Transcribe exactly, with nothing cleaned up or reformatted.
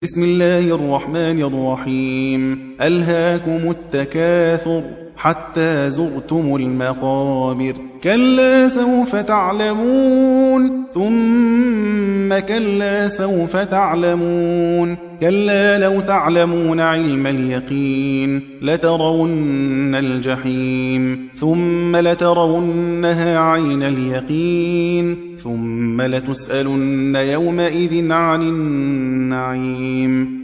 بسم الله الرحمن الرحيم. ألهاكم التكاثر حتى زرتم المقابر كلا سوف تعلمون ثم كلا سوف تعلمون كلا لو تعلمون علم اليقين لترون الجحيم ثم لترونها عين اليقين ثم لتسألن يومئذ عن النعيم.